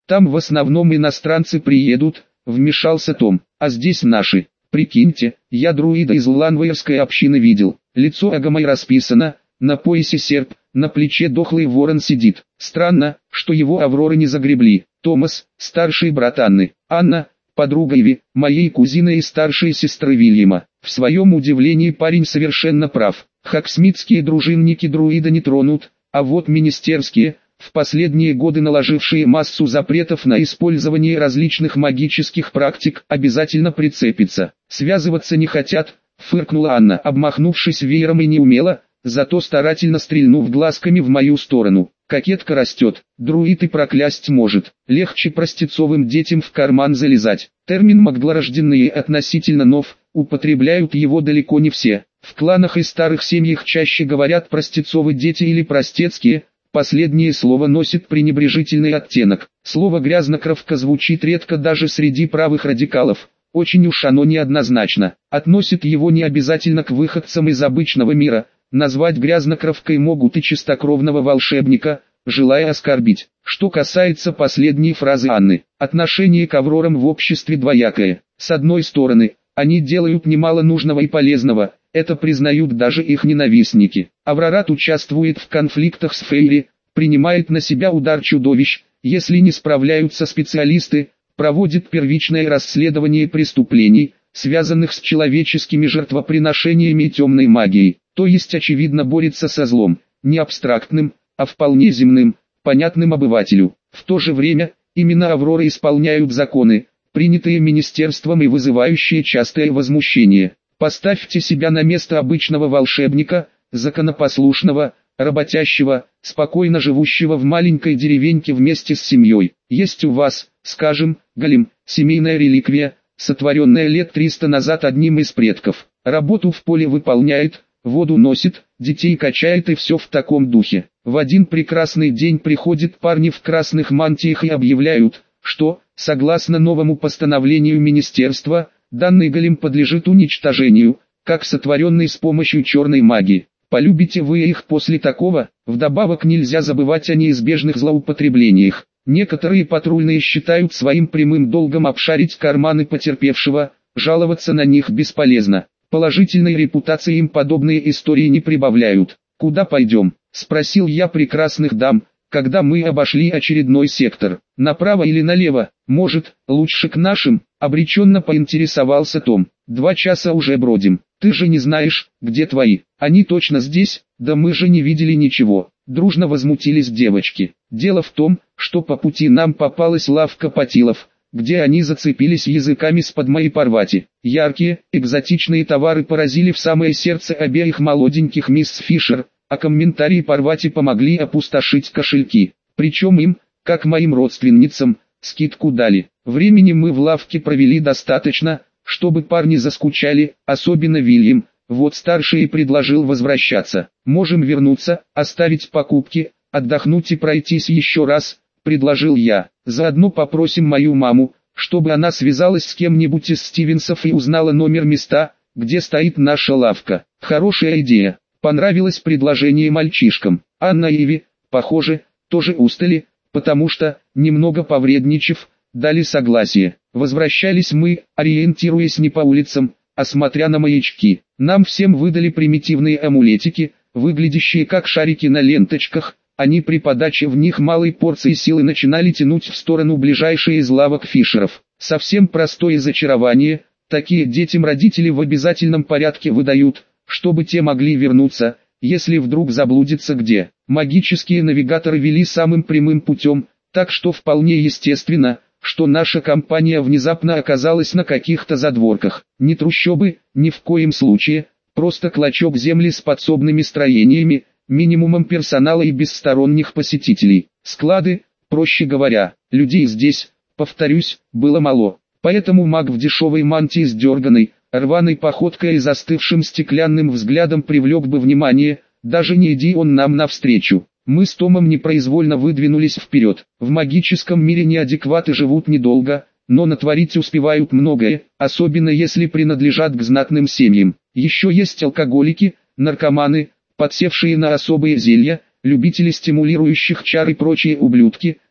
Там в основном иностранцы приедут, вмешался Том, а здесь наши. Прикиньте, я друида из ланвейерской общины видел, лицо Агамай расписано, на поясе серп, на плече дохлый ворон сидит. Странно, что его Авроры не загребли. Томас, старший брат Анны, Анна, подруга Иви, моей кузины и старшей сестры Вильяма. В своем удивлении парень совершенно прав. Хаксмитские дружинники друида не тронут, а вот министерские, в последние годы наложившие массу запретов на использование различных магических практик, обязательно прицепятся. Связываться не хотят, фыркнула Анна, обмахнувшись веером и неумело, зато старательно стрельнув глазками в мою сторону. Кокетка растет, друид и проклясть может, легче простецовым детям в карман залезать. Термин «магдлорожденные» относительно нов, употребляют его далеко не все. В кланах и старых семьях чаще говорят простецовы дети или простецкие, последнее слово носит пренебрежительный оттенок. Слово «грязнокровка» звучит редко даже среди правых радикалов. Очень уж оно неоднозначно, относит его не обязательно к выходцам из обычного мира. Назвать грязнокровкой могут и чистокровного волшебника, желая оскорбить. Что касается последней фразы Анны, отношение к Аврорам в обществе двоякое. С одной стороны, они делают немало нужного и полезного, это признают даже их ненавистники. Аврорат участвует в конфликтах с Фейри, принимает на себя удар чудовищ, если не справляются специалисты, проводит первичное расследование преступлений, связанных с человеческими жертвоприношениями и темной магией. То есть очевидно борется со злом, не абстрактным, а вполне земным, понятным обывателю. В то же время, именно Авроры исполняют законы, принятые министерством и вызывающие частое возмущение. Поставьте себя на место обычного волшебника, законопослушного, работящего, спокойно живущего в маленькой деревеньке вместе с семьей. Есть у вас, скажем, голем, семейная реликвия, сотворенная лет 300 назад одним из предков. Работу в поле выполняет, воду носит, детей качает и все в таком духе. В один прекрасный день приходят парни в красных мантиях и объявляют, что, согласно новому постановлению министерства, данный голем подлежит уничтожению, как сотворенный с помощью черной магии. Полюбите вы их после такого? Вдобавок нельзя забывать о неизбежных злоупотреблениях. Некоторые патрульные считают своим прямым долгом обшарить карманы потерпевшего, жаловаться на них бесполезно. Положительной репутации им подобные истории не прибавляют. «Куда пойдем?» – спросил я прекрасных дам, когда мы обошли очередной сектор. «Направо или налево? Может, лучше к нашим?» – обреченно поинтересовался Том. 2 часа уже бродим. Ты же не знаешь, где твои. Они точно здесь? Да мы же не видели ничего. Дружно возмутились девочки. Дело в том, что по пути нам попалась лавка патилов, где они зацепились языками с подмой Парвати. Яркие, экзотичные товары поразили в самое сердце обеих молоденьких мисс Фишер, а комментарии Парвати помогли опустошить кошельки. Причем им, как моим родственницам, скидку дали. Времени мы в лавке провели достаточно, чтобы парни заскучали, особенно Вильям. Вот старший и предложил возвращаться. Можем вернуться, оставить покупки, отдохнуть и пройтись еще раз, предложил я. Заодно попросим мою маму, чтобы она связалась с кем-нибудь из Стивенсов и узнала номер места, где стоит наша лавка. Хорошая идея. Понравилось предложение мальчишкам. Анна и Иви, похоже, тоже устали, потому что, немного повредничав, дали согласие. Возвращались мы, ориентируясь не по улицам, а смотря на маячки. Нам всем выдали примитивные амулетики, выглядящие как шарики на ленточках. Они при подаче в них малой порции силы начинали тянуть в сторону ближайшей из лавок Фишеров. Совсем простое зачарование, такие детям родители в обязательном порядке выдают, чтобы те могли вернуться, если вдруг заблудятся где. Магические навигаторы вели самым прямым путем, так что вполне естественно, что наша компания внезапно оказалась на каких-то задворках. Не трущобы, ни в коем случае, просто клочок земли с подсобными строениями, минимумом персонала и без сторонних посетителей. Склады, проще говоря, людей здесь, повторюсь, было мало. Поэтому маг в дешевой мантии с дерганой, рваной походкой и застывшим стеклянным взглядом привлек бы внимание, даже не иди он нам навстречу. Мы с Томом непроизвольно выдвинулись вперед. В магическом мире неадекваты живут недолго, но натворить успевают многое, особенно если принадлежат к знатным семьям. Еще есть алкоголики, наркоманы, подсевшие на особые зелья, любители стимулирующих чар и прочие ублюдки,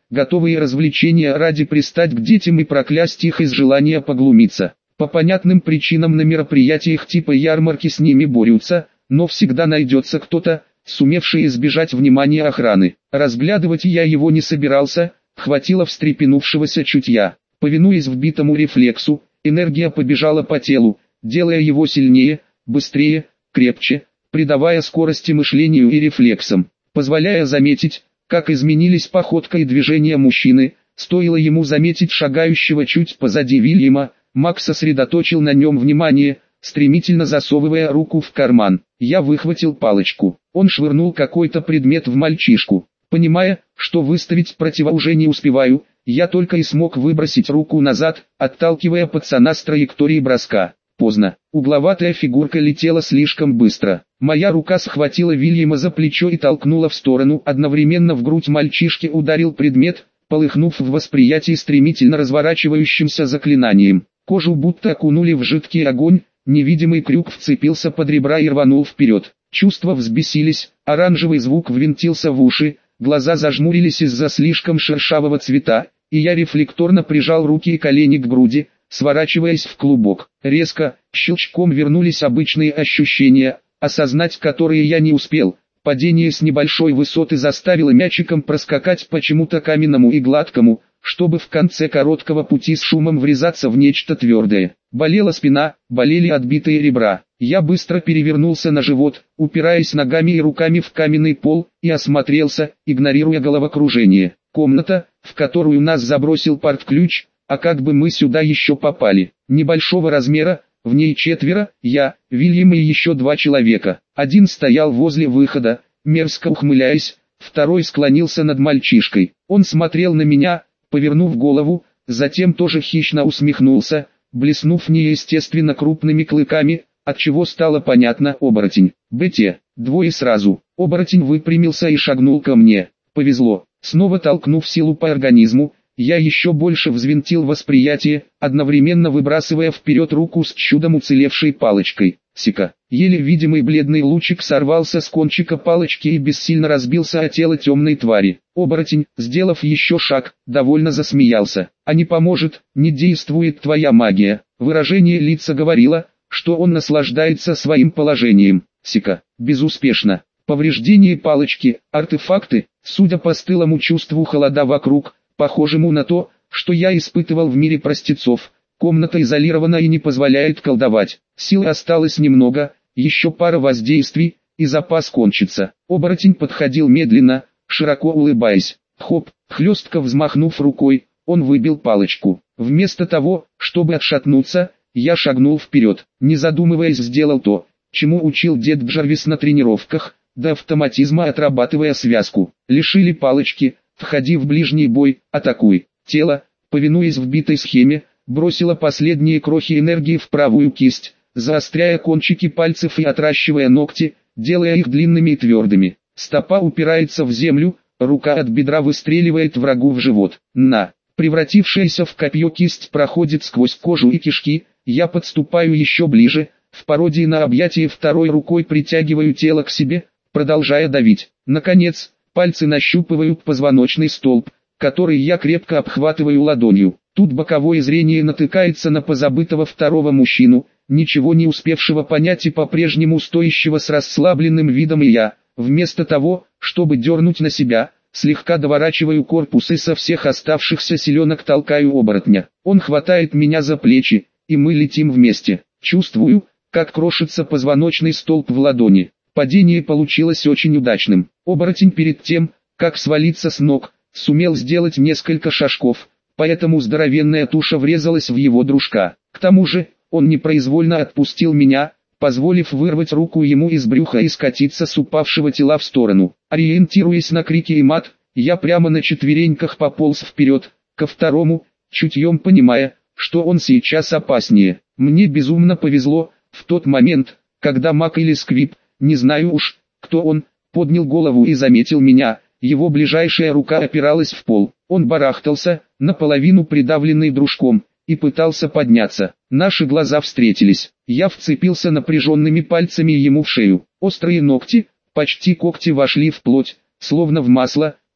готовые развлечения ради пристать к детям и проклясть их из желания поглумиться. По понятным причинам на мероприятиях типа ярмарки с ними борются, но всегда найдется кто-то, сумевший избежать внимания охраны. Разглядывать я его не собирался, хватило встрепенувшегося чутья. Повинуясь вбитому рефлексу, энергия побежала по телу, делая его сильнее, быстрее, крепче, придавая скорости мышлению и рефлексам, позволяя заметить, как изменились походка и движения мужчины. Стоило ему заметить шагающего чуть позади Вильяма, Макс сосредоточил на нем внимание, стремительно засовывая руку в карман. Я выхватил палочку. Он швырнул какой-то предмет в мальчишку. Понимая, что выставить против уже не успеваю, я только и смог выбросить руку назад, отталкивая пацана с траектории броска. Поздно. Угловатая фигурка летела слишком быстро. Моя рука схватила Вильяма за плечо и толкнула в сторону. Одновременно в грудь мальчишки ударил предмет, полыхнув в восприятии стремительно разворачивающимся заклинанием. Кожу будто окунули в жидкий огонь, невидимый крюк вцепился под ребра и рванул вперед. Чувства взбесились, оранжевый звук ввинтился в уши, глаза зажмурились из-за слишком шершавого цвета, и я рефлекторно прижал руки и колени к груди, сворачиваясь в клубок. Резко, щелчком вернулись обычные ощущения, осознать которые я не успел. Падение с небольшой высоты заставило мячиком проскакать почему-то каменному и гладкому, чтобы в конце короткого пути с шумом врезаться в нечто твердое. Болела спина, болели отбитые ребра. Я быстро перевернулся на живот, упираясь ногами и руками в каменный пол, и осмотрелся, игнорируя головокружение. Комната, в которую нас забросил парт-ключ, а как бы мы сюда еще попали? Небольшого размера, в ней 4, я, Вильям и еще 2 человека. Один стоял возле выхода, мерзко ухмыляясь, второй склонился над мальчишкой. Он смотрел на меня, повернув голову, затем тоже хищно усмехнулся, блеснув неестественно крупными клыками, отчего стало понятно: оборотень. БТ, 2 сразу. Оборотень выпрямился и шагнул ко мне. Повезло. Снова толкнув силу по организму, я еще больше взвинтил восприятие, одновременно выбрасывая вперед руку с чудом уцелевшей палочкой. Сика. Еле видимый бледный лучик сорвался с кончика палочки и бессильно разбился о тело темной твари. Оборотень, сделав еще шаг, довольно засмеялся. А не поможет, не действует твоя магия. Выражение лица говорило, что он наслаждается своим положением. Сика. Безуспешно. Повреждение палочки, артефакты, судя по стылому чувству холода вокруг, похожему на то, что я испытывал в мире простецов. Комната изолирована и не позволяет колдовать. Сил осталось немного, еще пара воздействий, и запас кончится. Оборотень подходил медленно, широко улыбаясь. Хоп, хлестко взмахнув рукой, он выбил палочку. Вместо того, чтобы отшатнуться, я шагнул вперед. Не задумываясь, сделал то, чему учил дед Джарвис на тренировках, до автоматизма отрабатывая связку. Лишили палочки, входи в ближний бой, атакуй. Тело, повинуясь вбитой схеме, бросило последние крохи энергии в правую кисть, заостряя кончики пальцев и отращивая ногти, делая их длинными и твердыми. Стопа упирается в землю, рука от бедра выстреливает врагу в живот. На! Превратившаяся в копье кисть проходит сквозь кожу и кишки, я подступаю еще ближе, в пародии на объятие второй рукой притягиваю тело к себе, продолжая давить. Наконец, пальцы нащупывают позвоночный столб, который я крепко обхватываю ладонью. Тут боковое зрение натыкается на позабытого второго мужчину, ничего не успевшего понять и по-прежнему стоящего с расслабленным видом, и я, вместо того, чтобы дернуть на себя, слегка доворачиваю корпус и со всех оставшихся силенок толкаю оборотня. Он хватает меня за плечи, и мы летим вместе. Чувствую, как крошится позвоночный столб в ладони. Падение получилось очень удачным. Оборотень перед тем, как свалиться с ног, сумел сделать несколько шажков, поэтому здоровенная туша врезалась в его дружка. К тому же, он непроизвольно отпустил меня, позволив вырвать руку ему из брюха и скатиться с упавшего тела в сторону. Ориентируясь на крики и мат, я прямо на четвереньках пополз вперед, ко второму, чутьем понимая, что он сейчас опаснее. Мне безумно повезло, в тот момент, когда Мак или Сквип, не знаю уж, кто он, поднял голову и заметил меня, его ближайшая рука опиралась в пол. Он барахтался, наполовину придавленный дружком, и пытался подняться. Наши глаза встретились. Я вцепился напряженными пальцами ему в шею. Острые ногти, почти когти, вошли в плоть, словно в масло,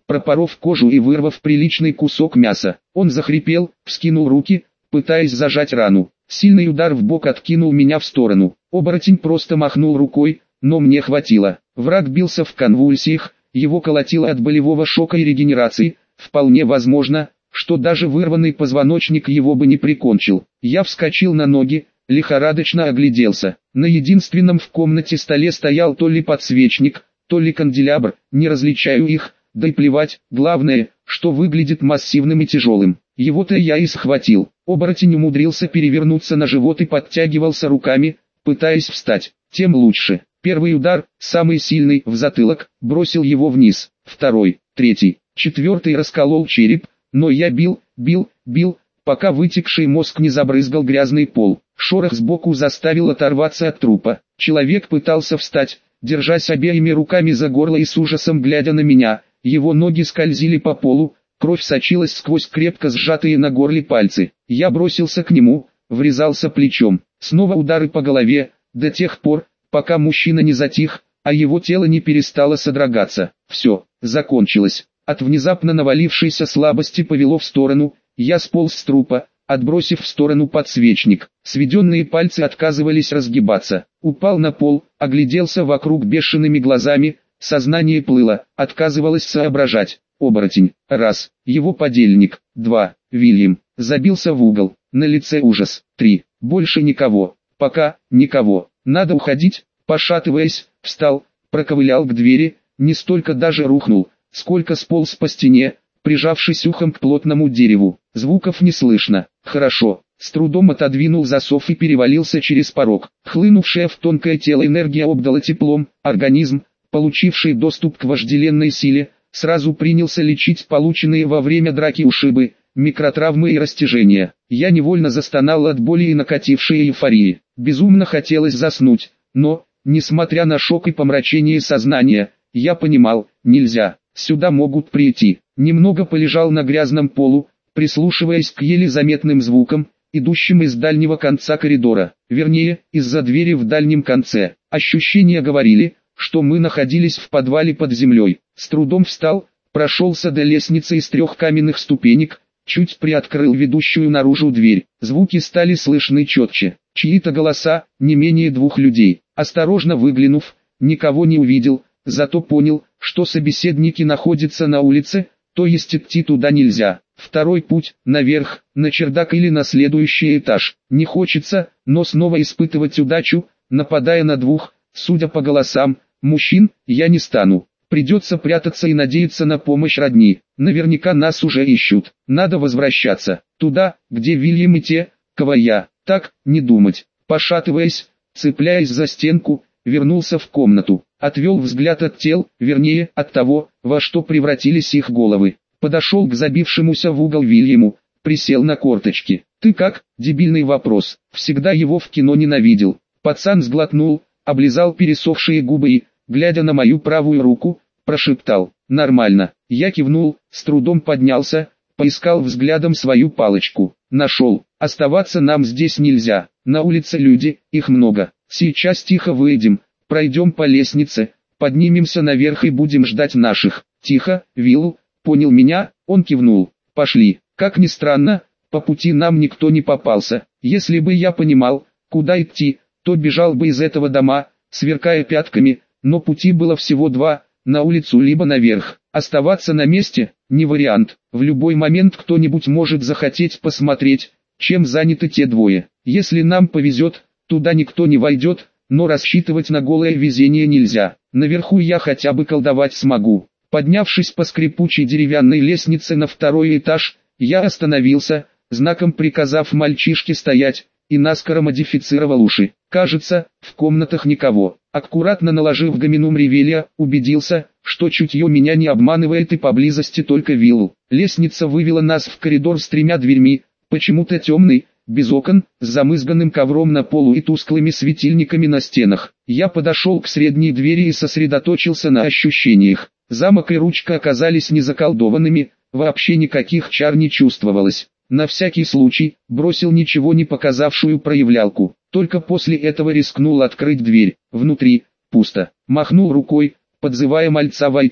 пропоров кожу и вырвав приличный кусок мяса. Он захрипел, вскинул руки, пытаясь зажать рану. Сильный удар в бок откинул меня в сторону. Оборотень просто махнул рукой, но мне хватило. Враг бился в конвульсиях, его колотило от болевого шока и регенерации. Вполне возможно, что даже вырванный позвоночник его бы не прикончил. Я вскочил на ноги, лихорадочно огляделся. На единственном в комнате столе стоял то ли подсвечник, то ли канделябр, не различаю их, да и плевать, главное, что выглядит массивным и тяжелым. Его-то я и схватил. Оборотень умудрился перевернуться на живот и подтягивался руками, пытаясь встать. Тем лучше. Первый удар, самый сильный, в затылок, бросил его вниз. Второй, третий, четвертый расколол череп, но я бил, пока вытекший мозг не забрызгал грязный пол. Шорох сбоку заставил оторваться от трупа. Человек пытался встать, держась обеими руками за горло и с ужасом глядя на меня. Его ноги скользили по полу, кровь сочилась сквозь крепко сжатые на горле пальцы. Я бросился к нему, врезался плечом. Снова удары по голове, до тех пор, пока мужчина не затих, а его тело не перестало содрогаться. Все, закончилось. От внезапно навалившейся слабости повело в сторону, я сполз с трупа, отбросив в сторону подсвечник. Сведенные пальцы отказывались разгибаться. Упал на пол, огляделся вокруг бешеными глазами, сознание плыло, отказывалось соображать. Оборотень. Раз. Его подельник. 2. Вильям. Забился в угол. На лице ужас. 3. Больше никого. Пока, никого. Надо уходить. Пошатываясь, встал, проковылял к двери, не столько даже рухнул, сколько сполз по стене, прижавшись ухом к плотному дереву. Звуков не слышно. Хорошо. С трудом отодвинул засов и перевалился через порог. Хлынувшая в тонкое тело энергия обдала теплом, организм, получивший доступ к вожделенной силе, сразу принялся лечить полученные во время драки ушибы, микротравмы и растяжения. Я невольно застонал от боли и накатившей эйфории. Безумно хотелось заснуть, но, несмотря на шок и помрачение сознания, я понимал, нельзя, сюда могут прийти. Немного полежал на грязном полу, прислушиваясь к еле заметным звукам, идущим из дальнего конца коридора, вернее, из-за двери в дальнем конце. Ощущения говорили, что мы находились в подвале под землей. С трудом встал, прошелся до лестницы из 3 каменных ступенек, чуть приоткрыл ведущую наружу дверь. Звуки стали слышны четче. Чьи-то голоса, не менее 2 людей. Осторожно выглянув, никого не увидел, зато понял, что собеседники находятся на улице, то есть идти туда нельзя. Второй путь, наверх, на чердак или на следующий этаж. Не хочется, но снова испытывать удачу, нападая на 2, судя по голосам, мужчин, я не стану. Придется прятаться и надеяться на помощь родни. Наверняка нас уже ищут. Надо возвращаться. Туда, где Вильям и те, кого я. Так, не думать. Пошатываясь, цепляясь за стенку, вернулся в комнату. Отвел взгляд от тел, вернее, от того, во что превратились их головы. Подошел к забившемуся в угол Вильяму, присел на корточки. «Ты как?» – дебильный вопрос. Всегда его в кино ненавидел. Пацан сглотнул, облизал пересохшие губы и, глядя на мою правую руку, прошептал: «Нормально». Я кивнул, с трудом поднялся, поискал взглядом свою палочку. Нашел. Оставаться нам здесь нельзя. На улице люди, их много. Сейчас тихо выйдем, пройдем по лестнице, поднимемся наверх и будем ждать наших. Тихо, Вилл, понял меня? Он кивнул. Пошли. Как ни странно, по пути нам никто не попался. Если бы я понимал, куда идти, то бежал бы из этого дома, сверкая пятками, но пути было всего 2, на улицу либо наверх. Оставаться на месте – не вариант. В любой момент кто-нибудь может захотеть посмотреть, чем заняты те 2. Если нам повезет, туда никто не войдет, но рассчитывать на голое везение нельзя. Наверху я хотя бы колдовать смогу. Поднявшись по скрипучей деревянной лестнице на 2-й этаж, я остановился, знаком приказав мальчишке стоять, и наскоро модифицировал уши. Кажется, в комнатах никого. Аккуратно наложив гоминум ревеля, убедился, что чутье меня не обманывает и поблизости только Вилл. Лестница вывела нас в коридор с 3 дверьми, почему-то темный, без окон, с замызганным ковром на полу и тусклыми светильниками на стенах. Я подошел к средней двери и сосредоточился на ощущениях. Замок и ручка оказались не заколдованными, вообще никаких чар не чувствовалось. На всякий случай, бросил ничего не показавшую проявлялку. Только после этого рискнул открыть дверь. Внутри, пусто. Махнул рукой, подзывая мальца войти.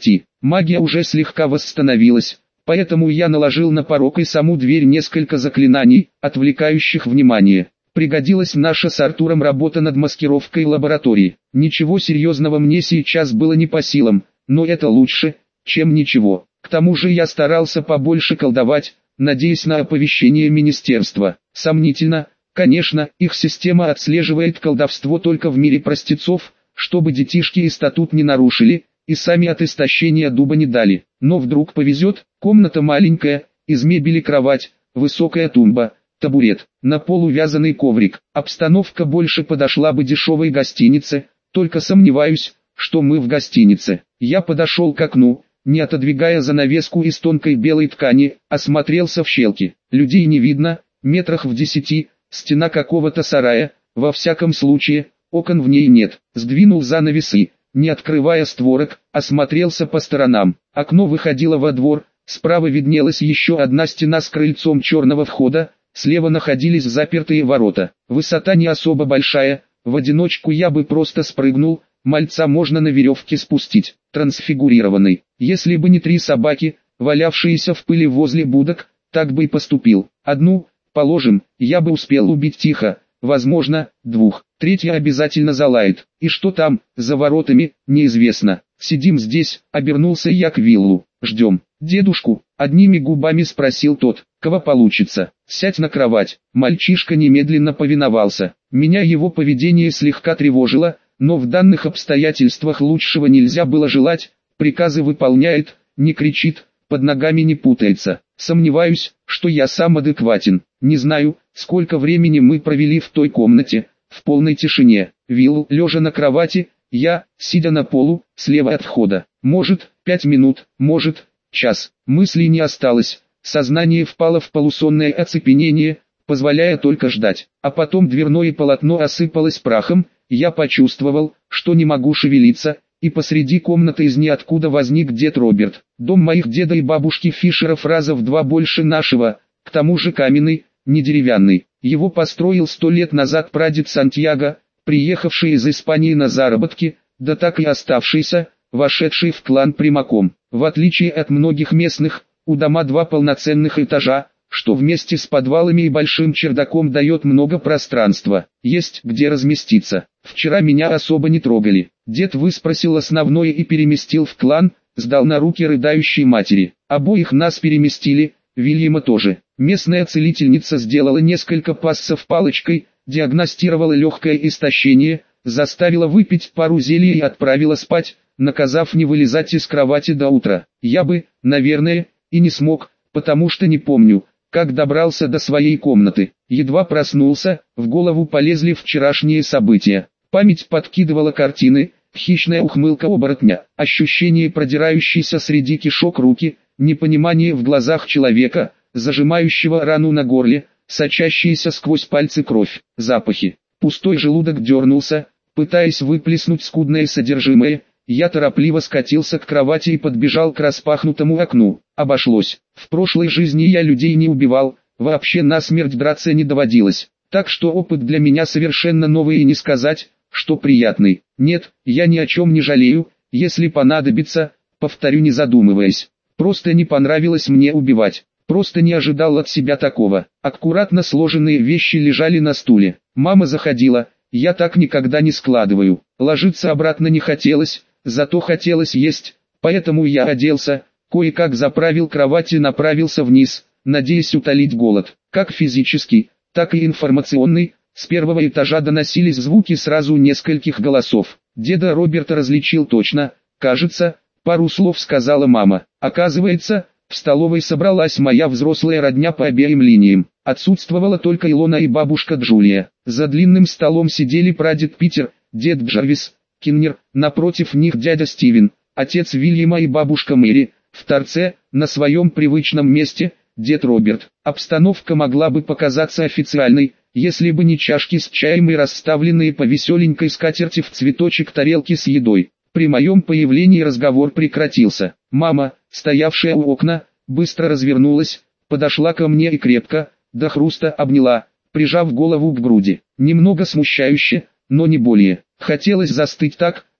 Магия уже слегка восстановилась, поэтому я наложил на порог и саму дверь несколько заклинаний, отвлекающих внимание. Пригодилась наша с Артуром работа над маскировкой лаборатории. Ничего серьезного мне сейчас было не по силам, но это лучше, чем ничего. К тому же я старался побольше колдовать, надеясь на оповещение министерства. Сомнительно, конечно, их система отслеживает колдовство только в мире простецов, чтобы детишки и статут не нарушили, и сами от истощения дуба не дали. Но вдруг повезет, комната маленькая, из мебели кровать, высокая тумба, табурет, на полу вязаный коврик. Обстановка больше подошла бы дешевой гостинице, только сомневаюсь, что мы в гостинице. Я подошел к окну, не отодвигая занавеску из тонкой белой ткани, осмотрелся в щелки. Людей не видно, метрах в 10, стена какого-то сарая, во всяком случае, окон в ней нет. Сдвинул занавесы, не открывая створок, осмотрелся по сторонам. Окно выходило во двор, справа виднелась еще одна стена с крыльцом черного входа, слева находились запертые ворота. Высота не особо большая, в одиночку я бы просто спрыгнул, мальца можно на веревке спустить. Трансфигурированный. Если бы не 3 собаки, валявшиеся в пыли возле будок, так бы и поступил. Одну, положим, я бы успел убить тихо, возможно, 2. Третья обязательно залает. И что там, за воротами, неизвестно. Сидим здесь, обернулся я к Виллу. Ждем. Дедушку, одними губами спросил тот. Кого получится? Сядь на кровать. Мальчишка немедленно повиновался. Меня его поведение слегка тревожило, но в данных обстоятельствах лучшего нельзя было желать. Приказы выполняет, не кричит, под ногами не путается. Сомневаюсь, что я сам адекватен. Не знаю, сколько времени мы провели в той комнате, в полной тишине. Вилл, лежа на кровати, я, сидя на полу, слева от входа. Может, 5 минут, может, час. Мыслей не осталось. Сознание впало в полусонное оцепенение, позволяя только ждать. А потом дверное полотно осыпалось прахом, я почувствовал, что не могу шевелиться, и посреди комнаты из ниоткуда возник дед Роберт. Дом моих деда и бабушки Фишеров раза в 2 больше нашего, к тому же каменный, не деревянный. Его построил 100 лет назад прадед Сантьяго, приехавший из Испании на заработки, да так и оставшийся, вошедший в клан прямиком. В отличие от многих местных, у дома 2 полноценных этажа, что вместе с подвалами и большим чердаком дает много пространства. Есть где разместиться. Вчера меня особо не трогали. Дед выспросил основное и переместил в клан, сдал на руки рыдающей матери. Обоих нас переместили, Вильяма тоже. Местная целительница сделала несколько пассов палочкой, диагностировала легкое истощение, заставила выпить пару зелий и отправила спать, наказав не вылезать из кровати до утра. Я бы, наверное, и не смог, потому что не помню, как добрался до своей комнаты. Едва проснулся, в голову полезли вчерашние события. Память подкидывала картины, хищная ухмылка оборотня, ощущение продирающейся среди кишок руки, непонимание в глазах человека, зажимающего рану на горле, сочащиеся сквозь пальцы кровь, запахи. Пустой желудок дернулся, пытаясь выплеснуть скудное содержимое. Я торопливо скатился к кровати и подбежал к распахнутому окну. Обошлось. В прошлой жизни я людей не убивал, вообще насмерть драться не доводилось. Так что опыт для меня совершенно новый и не сказать, что приятный. Нет, я ни о чем не жалею, если понадобится, повторю не задумываясь. Просто не понравилось мне убивать. Просто не ожидал от себя такого. Аккуратно сложенные вещи лежали на стуле. Мама заходила, я так никогда не складываю. Ложиться обратно не хотелось, зато хотелось есть, поэтому я оделся, кое-как заправил кровать и направился вниз, надеясь утолить голод. Как физический, так и информационный, с первого этажа доносились звуки сразу нескольких голосов. Деда Роберта различил точно, кажется, пару слов сказала мама. Оказывается, в столовой собралась моя взрослая родня по обеим линиям. Отсутствовала только Илона и бабушка Джулия. За длинным столом сидели прадед Питер, дед Джарвис, Киннер, напротив них дядя Стивен, отец Вильяма и бабушка Мэри, в торце, на своем привычном месте, дед Роберт. Обстановка могла бы показаться официальной, если бы не чашки с чаем и расставленные по веселенькой скатерти в цветочек тарелки с едой. При моем появлении разговор прекратился. Мама, стоявшая у окна, быстро развернулась, подошла ко мне и крепко, до хруста обняла, прижав голову к груди. Немного смущающе, но не более. Хотелось застыть так,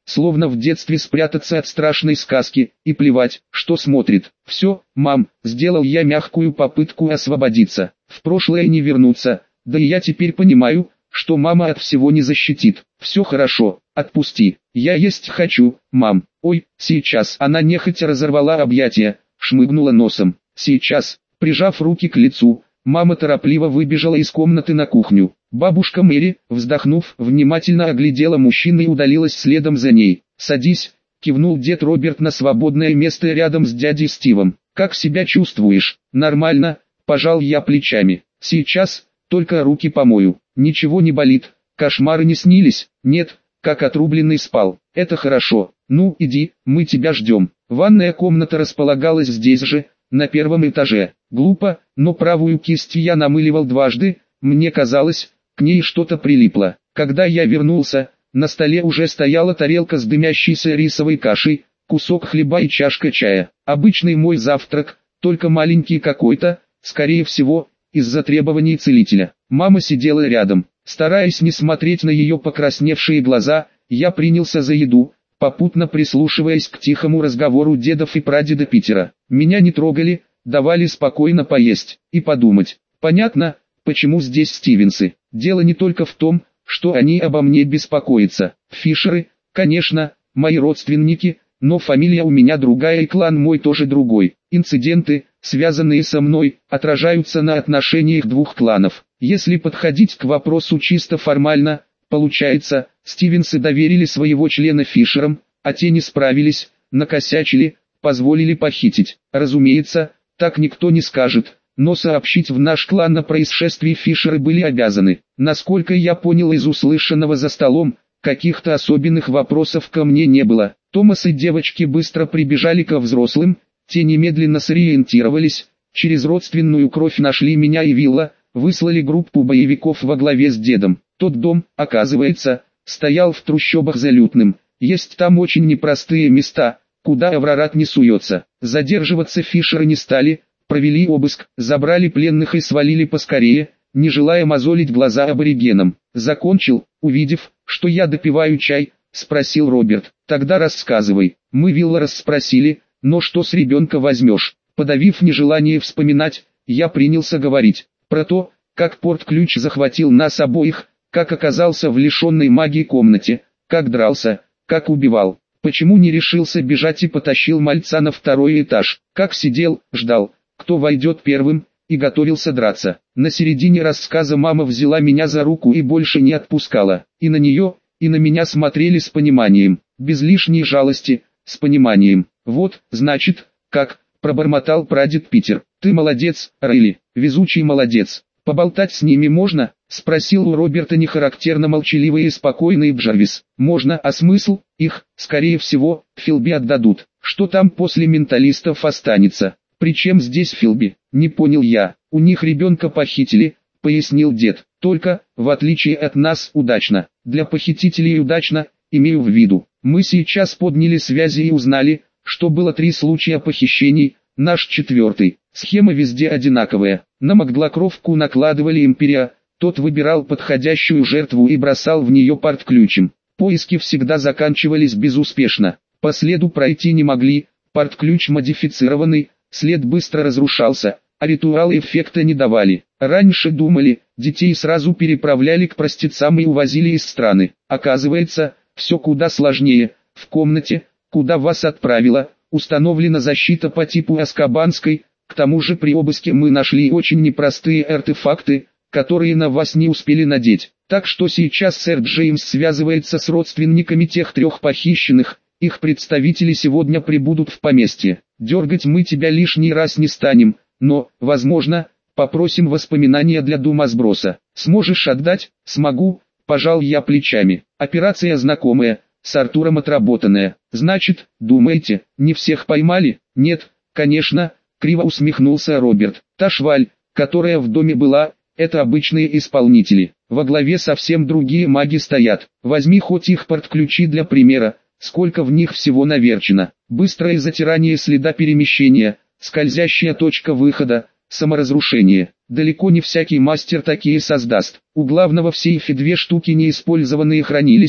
словно в детстве спрятаться от страшной сказки, и плевать, что смотрит. «Все, мам», сделал я мягкую попытку освободиться. «В прошлое не вернуться, да и я теперь понимаю, что мама от всего не защитит. Все хорошо, отпусти, я есть хочу, мам». «Ой, сейчас». Она нехотя разорвала объятия, шмыгнула носом. «Сейчас». Прижав руки к лицу, мама торопливо выбежала из комнаты на кухню. Бабушка Мэри, вздохнув, внимательно оглядела мужчину и удалилась следом за ней. «Садись», кивнул дед Роберт на свободное место рядом с дядей Стивом. «Как себя чувствуешь?» «Нормально», пожал я плечами. «Сейчас, только руки помою». «Ничего не болит, кошмары не снились?» «Нет, как отрубленный спал». «Это хорошо. Ну, иди, мы тебя ждем». Ванная комната располагалась здесь же, на первом этаже. Глупо, но правую кисть я намыливал дважды, мне казалось, к ней что-то прилипло. Когда я вернулся, на столе уже стояла тарелка с дымящейся рисовой кашей, кусок хлеба и чашка чая. Обычный мой завтрак, только маленький какой-то, скорее всего, из-за требований целителя. Мама сидела рядом. Стараясь не смотреть на ее покрасневшие глаза, я принялся за еду, попутно прислушиваясь к тихому разговору дедов и прадеда Питера. Меня не трогали, давали спокойно поесть и подумать. Понятно, почему здесь Стивенсы. Дело не только в том, что они обо мне беспокоятся. Фишеры, конечно, мои родственники, но фамилия у меня другая и клан мой тоже другой. Инциденты, связанные со мной, отражаются на отношениях двух кланов. Если подходить к вопросу чисто формально, получается, Стивенсы доверили своего члена Фишерам, а те не справились, накосячили, позволили похитить. Разумеется, так никто не скажет, но сообщить в наш клан о происшествии Фишеры были обязаны. Насколько я понял из услышанного за столом, каких-то особенных вопросов ко мне не было. Томас и девочки быстро прибежали ко взрослым, те немедленно сориентировались, через родственную кровь нашли меня и Вилла, выслали группу боевиков во главе с дедом. Тот дом, оказывается, стоял в трущобах за Лютным. Есть там очень непростые места, куда Аврорат не суется. Задерживаться Фишеры не стали, провели обыск, забрали пленных и свалили поскорее, не желая мозолить глаза аборигенам. Закончил, увидев, что я допиваю чай, спросил Роберт. «Тогда рассказывай». Мы Вилла расспросили, но что с ребенка возьмешь? Подавив нежелание вспоминать, я принялся говорить про то, как Порт-Ключ захватил нас обоих, как оказался в лишенной магии комнате, как дрался, как убивал, почему не решился бежать и потащил мальца на второй этаж, как сидел, ждал, кто войдет первым, и готовился драться. На середине рассказа мама взяла меня за руку и больше не отпускала. И на нее, и на меня смотрели с пониманием, без лишней жалости, с пониманием. «Вот, значит, как», пробормотал прадед Питер. «Ты молодец, Рейли, везучий молодец. Поболтать с ними можно?» Спросил у Роберта нехарактерно молчаливый и спокойный Джарвис. «Можно, а смысл? Их, скорее всего, Филби отдадут. Что там после менталистов останется? Причем здесь Филби?» Не понял я. «У них ребенка похитили», пояснил дед. «Только, в отличие от нас, удачно. Для похитителей удачно, имею в виду. Мы сейчас подняли связи и узнали, что было 3 случая похищений, наш 4-й. Схема везде одинаковая. На Маглокровку накладывали империя, тот выбирал подходящую жертву и бросал в нее порт-ключем. Поиски всегда заканчивались безуспешно. По следу пройти не могли, порт-ключ модифицированный, след быстро разрушался, а ритуалы эффекта не давали. Раньше думали, детей сразу переправляли к простецам и увозили из страны. Оказывается, все куда сложнее. В комнате, куда вас отправила, установлена защита по типу Аскабанской. К тому же при обыске мы нашли очень непростые артефакты, которые на вас не успели надеть. Так что сейчас сэр Джеймс связывается с родственниками тех 3 похищенных, их представители сегодня прибудут в поместье. Дергать мы тебя лишний раз не станем, но, возможно, попросим воспоминания для думосброса. Сможешь отдать? Смогу, пожал я плечами. Операция знакомая, с Артуром отработанная. Значит, думаете, не всех поймали? Нет, конечно, криво усмехнулся Роберт. Та шваль, которая в доме была, это обычные исполнители. Во главе совсем другие маги стоят. Возьми хоть их порт-ключи для примера, сколько в них всего наверчено. Быстрое затирание следа перемещения, скользящая точка выхода, саморазрушение. Далеко не всякий мастер такие создаст. У главного в сейфе 2 штуки неиспользованные хранились,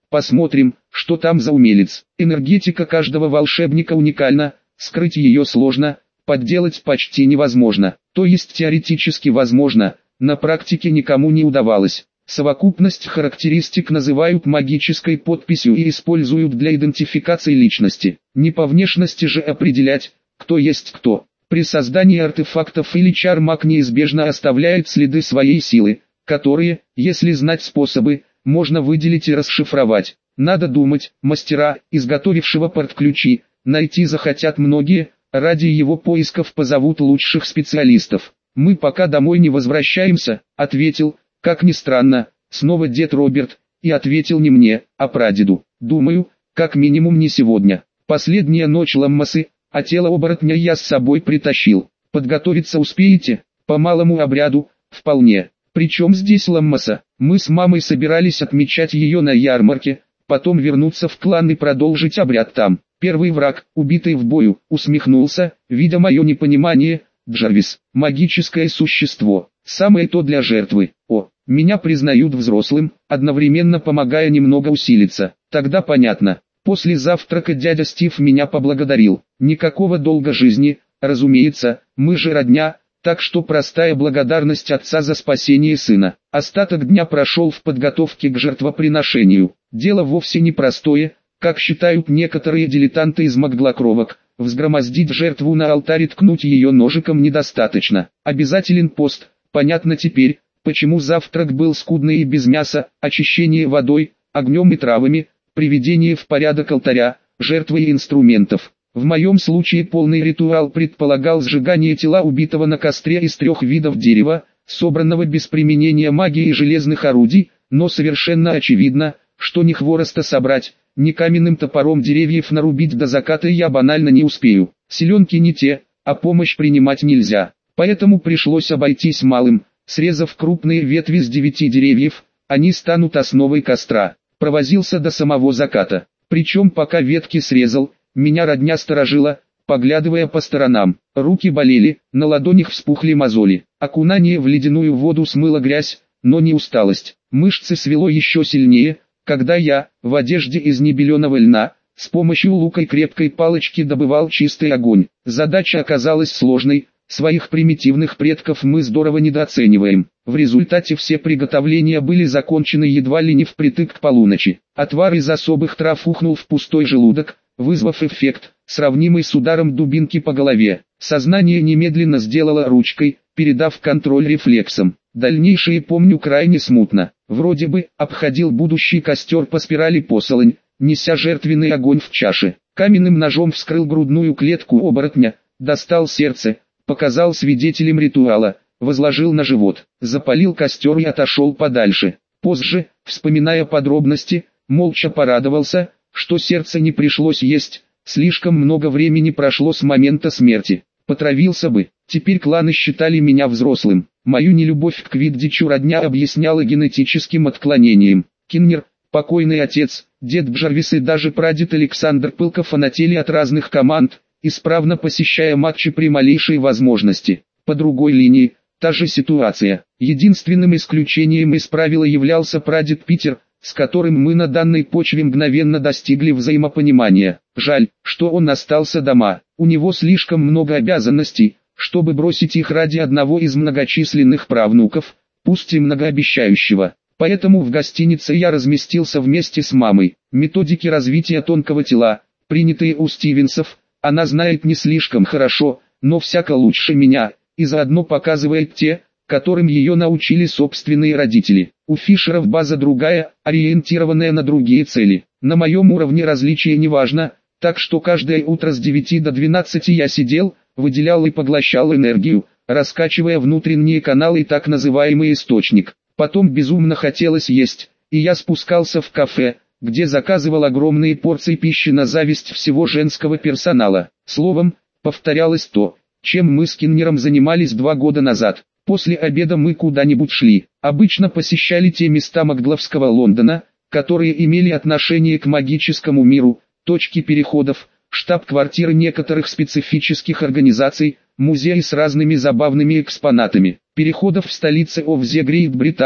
Посмотрим, что там за умелец. Энергетика каждого волшебника уникальна, скрыть ее сложно, подделать почти невозможно. То есть теоретически возможно, на практике никому не удавалось. Совокупность характеристик называют магической подписью и используют для идентификации личности. Не по внешности же определять, кто есть кто. При создании артефактов или чар маг неизбежно оставляет следы своей силы, которые, если знать способы, можно выделить и расшифровать. Надо думать, мастера, изготовившего портключи, найти захотят многие, ради его поисков позовут лучших специалистов. «Мы пока домой не возвращаемся», — ответил, как ни странно, снова дед Роберт, и ответил не мне, а прадеду. «Думаю, как минимум не сегодня. Последняя ночь Ламмасы, а тело оборотня я с собой притащил. Подготовиться успеете? По малому обряду, вполне. Причем здесь Ламмаса? Мы с мамой собирались отмечать ее на ярмарке, потом вернуться в клан и продолжить обряд там. Первый враг, убитый в бою, усмехнулся, видя мое непонимание. Джарвис, магическое существо, самое то для жертвы. О, меня признают взрослым, одновременно помогая немного усилиться. Тогда понятно. После завтрака дядя Стив меня поблагодарил. Никакого долга жизни, разумеется, мы же родня, так что простая благодарность отца за спасение сына. Остаток дня прошел в подготовке к жертвоприношению. Дело вовсе не простое, как считают некоторые дилетанты из маглокровок. Взгромоздить жертву на алтарь и ткнуть ее ножиком недостаточно. Обязателен пост. Понятно теперь, почему завтрак был скудный и без мяса, очищение водой, огнем и травами, приведение в порядок алтаря, жертвы и инструментов. В моем случае полный ритуал предполагал сжигание тела убитого на костре из 3 видов дерева, собранного без применения магии и железных орудий, но совершенно очевидно, что ни хвороста собрать, ни каменным топором деревьев нарубить до заката я банально не успею. Селенки не те, а помощь принимать нельзя. Поэтому пришлось обойтись малым, срезав крупные ветви с 9 деревьев, они станут основой костра. Провозился до самого заката. Причем пока ветки срезал, меня родня сторожила, поглядывая по сторонам. Руки болели, на ладонях вспухли мозоли. Окунание в ледяную воду смыло грязь, но не усталость. Мышцы свело еще сильнее, когда я, в одежде из небеленого льна, с помощью лука и крепкой палочки добывал чистый огонь. Задача оказалась сложной, своих примитивных предков мы здорово недооцениваем. В результате все приготовления были закончены едва ли не впритык к полуночи. Отвар из особых трав ухнул в пустой желудок, вызвав эффект, сравнимый с ударом дубинки по голове. Сознание немедленно сделало ручкой, передав контроль рефлексам. Дальнейшее помню крайне смутно. Вроде бы, обходил будущий костер по спирали посолонь, неся жертвенный огонь в чаше. Каменным ножом вскрыл грудную клетку оборотня, достал сердце, показал свидетелям ритуала, возложил на живот, запалил костер и отошел подальше. Позже, вспоминая подробности, молча порадовался, что сердце не пришлось есть, слишком много времени прошло с момента смерти. Потравился бы. Теперь кланы считали меня взрослым. Мою нелюбовь к квиддичу родня объясняла генетическим отклонением. Киннер, покойный отец, дед Джарвис и даже прадед Александр пылко фанатели от разных команд, исправно посещая матчи при малейшей возможности. По другой линии, та же ситуация. Единственным исключением из правила являлся прадед Питер, с которым мы на данной почве мгновенно достигли взаимопонимания. Жаль, что он остался дома. У него слишком много обязанностей, чтобы бросить их ради одного из многочисленных правнуков, пусть и многообещающего. Поэтому в гостинице я разместился вместе с мамой. Методики развития тонкого тела, принятые у Стивенсов, она знает не слишком хорошо, но всяко лучше меня, и заодно показывает те, которым ее научили собственные родители. У Фишеров база другая, ориентированная на другие цели. На моем уровне различия не важно, так что каждое утро с 9 до 12 я сидел, выделял и поглощал энергию, раскачивая внутренние каналы и так называемый источник. Потом безумно хотелось есть, и я спускался в кафе, где заказывал огромные порции пищи на зависть всего женского персонала. Словом, повторялось то, чем мы с Киннером занимались 2 года назад. После обеда мы куда-нибудь шли, обычно посещали те места Магловского Лондона, которые имели отношение к магическому миру, точки переходов, штаб-квартиры некоторых специфических организаций, музеи с разными забавными экспонатами. Переходов в столице Овзе Грейт-Британ,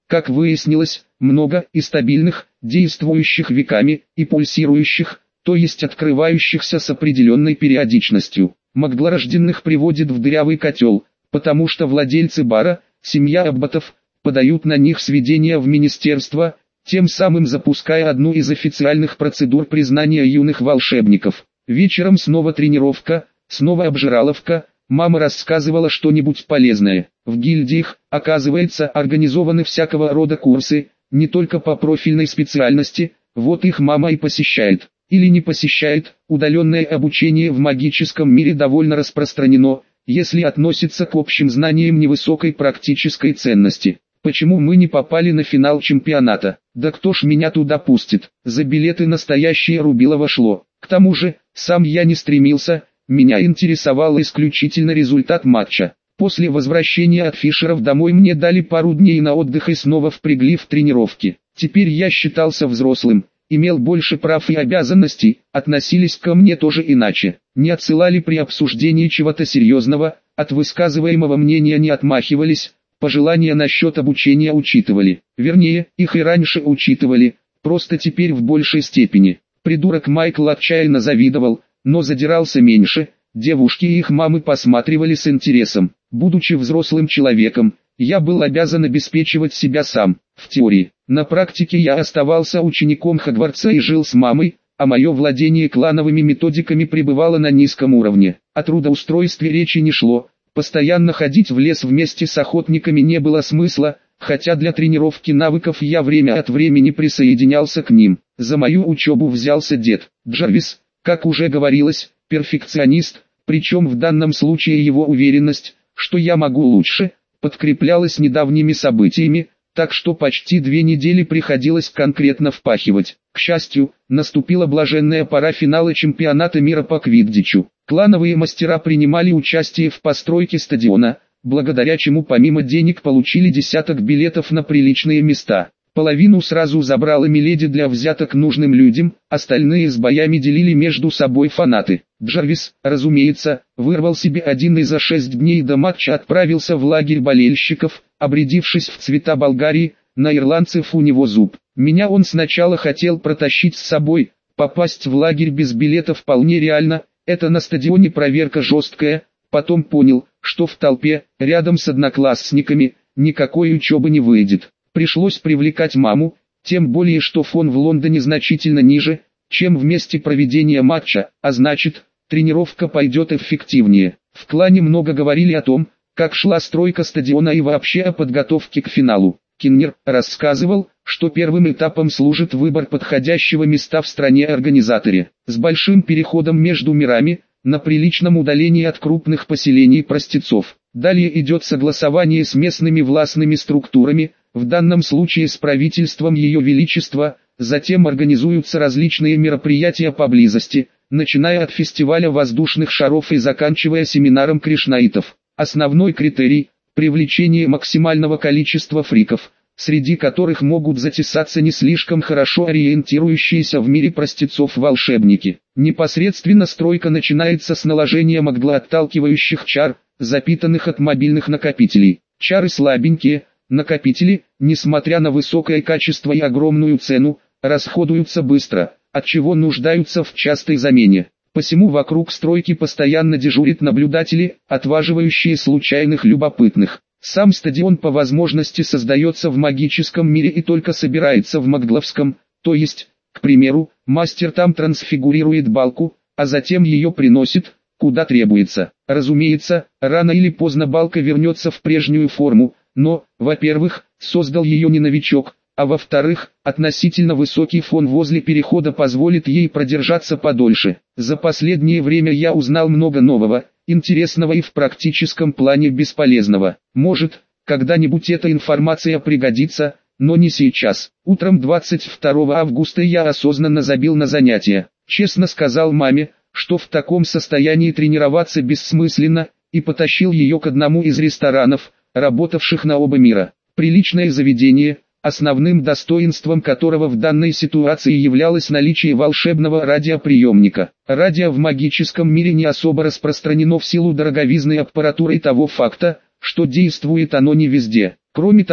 Как выяснилось, много и стабильных, действующих веками, и пульсирующих, то есть открывающихся с определенной периодичностью. Маглорожденных приводит в дырявый котел, потому что владельцы бара, семья Абботов, подают на них сведения в министерство, тем самым запуская одну из официальных процедур признания юных волшебников. Вечером снова тренировка, снова обжираловка, мама рассказывала что-нибудь полезное. В гильдиях, оказывается, организованы всякого рода курсы, не только по профильной специальности, вот их мама и посещает. Или не посещает, удаленное обучение в магическом мире довольно распространено, если относится к общим знаниям невысокой практической ценности. Почему мы не попали на финал чемпионата? Да кто ж меня туда пустит? За билеты настоящее рубилово шло. К тому же, сам я не стремился, меня интересовал исключительно результат матча. После возвращения от Фишеров домой мне дали пару дней на отдых и снова впрягли в тренировки. Теперь я считался взрослым, имел больше прав и обязанностей, относились ко мне тоже иначе. Не отсылали при обсуждении чего-то серьезного, от высказываемого мнения не отмахивались, пожелания насчет обучения учитывали. Вернее, их и раньше учитывали, просто теперь в большей степени. Придурок Майкл отчаянно завидовал, но задирался меньше, девушки и их мамы посматривали с интересом. Будучи взрослым человеком, я был обязан обеспечивать себя сам, в теории. На практике я оставался учеником Хогвартса и жил с мамой, а мое владение клановыми методиками пребывало на низком уровне. О трудоустройстве речи не шло, постоянно ходить в лес вместе с охотниками не было смысла, хотя для тренировки навыков я время от времени присоединялся к ним. За мою учебу взялся дед Джарвис, как уже говорилось, перфекционист, причем в данном случае его уверенность, что я могу лучше, подкреплялась недавними событиями, так что почти 2 недели приходилось конкретно впахивать. К счастью, наступила блаженная пора финала чемпионата мира по квиддичу. Клановые мастера принимали участие в постройке стадиона, благодаря чему помимо денег получили десяток билетов на приличные места. Половину сразу забрала Миледи для взяток нужным людям, остальные с боями делили между собой фанаты. Джарвис, разумеется, вырвал себе один и за 6 дней до матча отправился в лагерь болельщиков, обрядившись в цвета Болгарии, на ирландцев у него зуб. Меня он сначала хотел протащить с собой, попасть в лагерь без билета вполне реально, это на стадионе проверка жесткая, потом понял, что в толпе, рядом с одноклассниками, никакой учебы не выйдет. Пришлось привлекать маму, тем более что фон в Лондоне значительно ниже, чем в месте проведения матча, а значит, тренировка пойдет эффективнее. В клане много говорили о том, как шла стройка стадиона и вообще о подготовке к финалу. Киннер рассказывал, что первым этапом служит выбор подходящего места в стране-организаторе. С большим переходом между мирами, на приличном удалении от крупных поселений простецов. Далее идет согласование с местными властными структурами, в данном случае с правительством Ее Величества, затем организуются различные мероприятия поблизости, начиная от фестиваля воздушных шаров и заканчивая семинаром кришнаитов. Основной критерий – привлечение максимального количества фриков, среди которых могут затесаться не слишком хорошо ориентирующиеся в мире простецов волшебники. Непосредственно стройка начинается с наложения маглоотталкивающих чар, запитанных от мобильных накопителей. Чары слабенькие, накопители, несмотря на высокое качество и огромную цену, расходуются быстро, отчего нуждаются в частой замене. Посему вокруг стройки постоянно дежурят наблюдатели, отваживающие случайных любопытных. Сам стадион по возможности создается в магическом мире и только собирается в магловском, то есть, к примеру, мастер там трансфигурирует балку, а затем ее приносит, куда требуется. Разумеется, рано или поздно балка вернется в прежнюю форму, но, во-первых, создал ее не новичок, а во-вторых, относительно высокий фон возле перехода позволит ей продержаться подольше. За последнее время я узнал много нового, интересного и в практическом плане бесполезного. Может, когда-нибудь эта информация пригодится, но не сейчас. Утром 22 августа я осознанно забил на занятия. Честно сказал маме, что в таком состоянии тренироваться бессмысленно, и потащил ее к одному из ресторанов, работавших на оба мира. Приличное заведение, основным достоинством которого в данной ситуации являлось наличие волшебного радиоприемника. Радио в магическом мире не особо распространено в силу дороговизны аппаратуры и того факта, что действует оно не везде. Кроме того,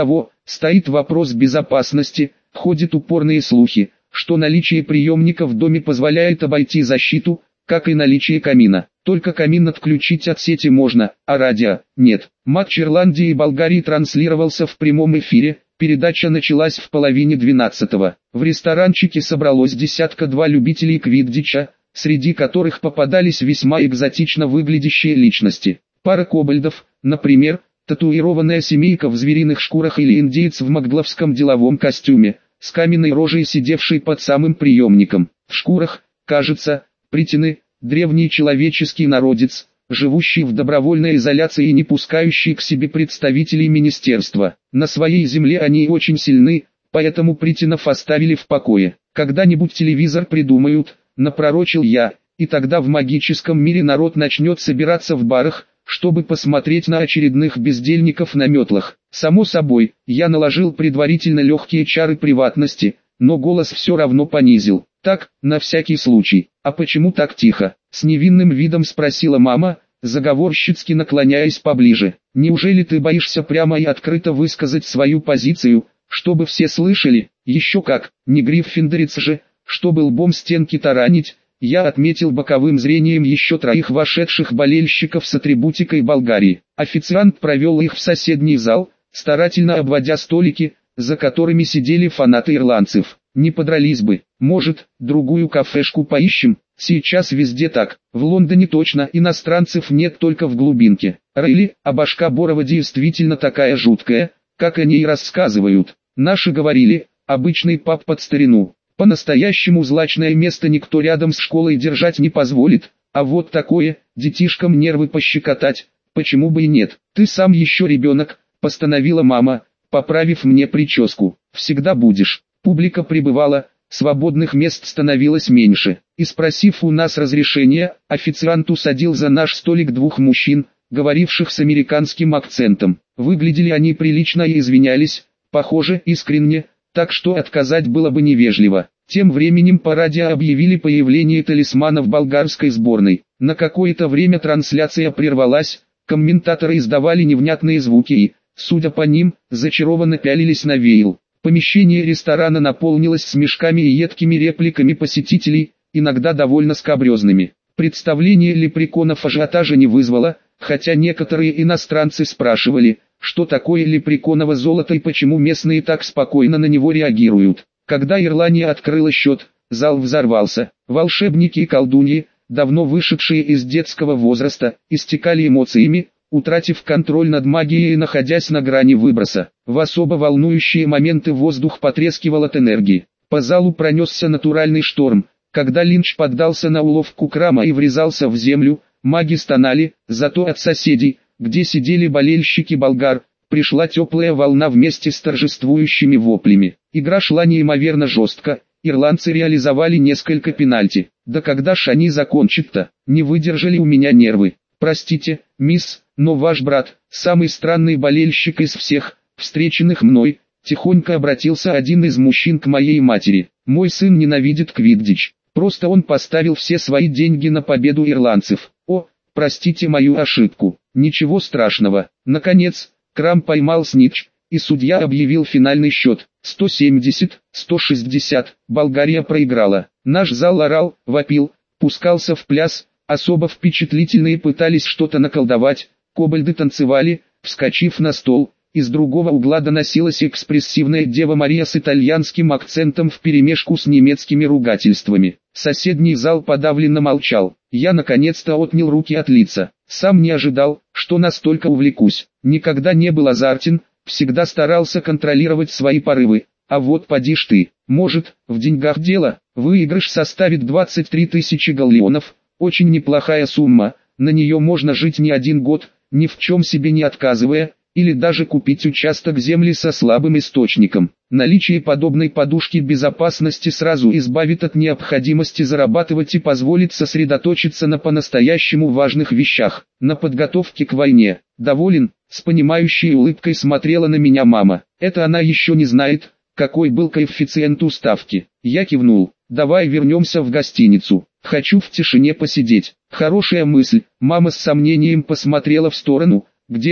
Стоит вопрос безопасности, ходят упорные слухи, что наличие приемника в доме позволяет обойти защиту, как и наличие камина. Только камин отключить от сети можно, а радио – нет. Матч Ирландии и Болгарии транслировался в прямом эфире, передача началась в половине 12-го. В ресторанчике собралось десятка-два любителей квиддича, среди которых попадались весьма экзотично выглядящие личности. Пара кобальдов, например, татуированная семейка в звериных шкурах или индеец в макдловском деловом костюме, с каменной рожей сидевший под самым приемником. В шкурах, кажется, притины, древний человеческий народец, живущий в добровольной изоляции и не пускающий к себе представителей министерства. На своей земле они очень сильны, поэтому притинов оставили в покое. Когда-нибудь телевизор придумают, напророчил я, и тогда в магическом мире народ начнет собираться в барах, чтобы посмотреть на очередных бездельников на метлах. Само собой, я наложил предварительно легкие чары приватности, но голос все равно понизил. Так, на всякий случай. А почему так тихо? С невинным видом спросила мама, заговорщицки наклоняясь поближе. Неужели ты боишься прямо и открыто высказать свою позицию, чтобы все слышали? Еще как, не гриффиндорец же, чтобы лбом стенки таранить. Я отметил боковым зрением еще троих вошедших болельщиков с атрибутикой Болгарии. Официант провел их в соседний зал, старательно обводя столики, за которыми сидели фанаты ирландцев. Не подрались бы, может, другую кафешку поищем? Сейчас везде так, в Лондоне точно иностранцев нет только в глубинке. Рейли, а башка Борова действительно такая жуткая, как они и рассказывают. Наши говорили, обычный паб под старину. По-настоящему злачное место никто рядом с школой держать не позволит, а вот такое, детишкам нервы пощекотать, почему бы и нет. Ты сам еще ребенок, постановила мама, поправив мне прическу. Всегда будешь. Публика прибывала, свободных мест становилось меньше. И спросив у нас разрешения, официант усадил за наш столик двух мужчин, говоривших с американским акцентом. Выглядели они прилично и извинялись, похоже, искренне, так что отказать было бы невежливо. Тем временем по радио объявили появление талисманов болгарской сборной. На какое-то время трансляция прервалась, комментаторы издавали невнятные звуки и, судя по ним, зачарованно пялились на Вейл. Помещение ресторана наполнилось смешками и едкими репликами посетителей, иногда довольно скабрезными. Представление лепреконов ажиотажа не вызвало, хотя некоторые иностранцы спрашивали, что такое лепреконово золото и почему местные так спокойно на него реагируют. Когда Ирландия открыла счет, зал взорвался. Волшебники и колдуньи, давно вышедшие из детского возраста, истекали эмоциями, утратив контроль над магией и находясь на грани выброса. В особо волнующие моменты воздух потрескивал от энергии. По залу пронесся натуральный шторм. Когда Линч поддался на уловку Крама и врезался в землю, маги стонали, зато от соседей, где сидели болельщики болгар, пришла теплая волна вместе с торжествующими воплями. Игра шла неимоверно жестко, ирландцы реализовали несколько пенальти. Да когда ж они закончат-то, не выдержали у меня нервы. Простите, мисс, но ваш брат, самый странный болельщик из всех, встреченных мной, тихонько обратился один из мужчин к моей матери. Мой сын ненавидит квиддич, просто он поставил все свои деньги на победу ирландцев. О, простите мою ошибку, ничего страшного. Наконец, Крам поймал снитч, и судья объявил финальный счет. 170-160, Болгария проиграла. Наш зал орал, вопил, пускался в пляс, особо впечатлительные пытались что-то наколдовать, кобальды танцевали, вскочив на стол. Из другого угла доносилась экспрессивная Дева Мария с итальянским акцентом вперемешку с немецкими ругательствами. Соседний зал подавленно молчал. Я наконец-то отнял руки от лица. Сам не ожидал, что настолько увлекусь. Никогда не был азартен, всегда старался контролировать свои порывы. А вот поди ж ты, может, в деньгах дело, выигрыш составит 23 тысячи галлеонов, очень неплохая сумма, на нее можно жить не один год, ни в чем себе не отказывая, или даже купить участок земли со слабым источником. Наличие подобной подушки безопасности сразу избавит от необходимости зарабатывать и позволит сосредоточиться на по-настоящему важных вещах, на подготовке к войне. Доволен, с понимающей улыбкой смотрела на меня мама. Это она еще не знает, какой был коэффициент у ставки. Я кивнул. Давай вернемся в гостиницу. Хочу в тишине посидеть. Хорошая мысль. Мама с сомнением посмотрела в сторону, где,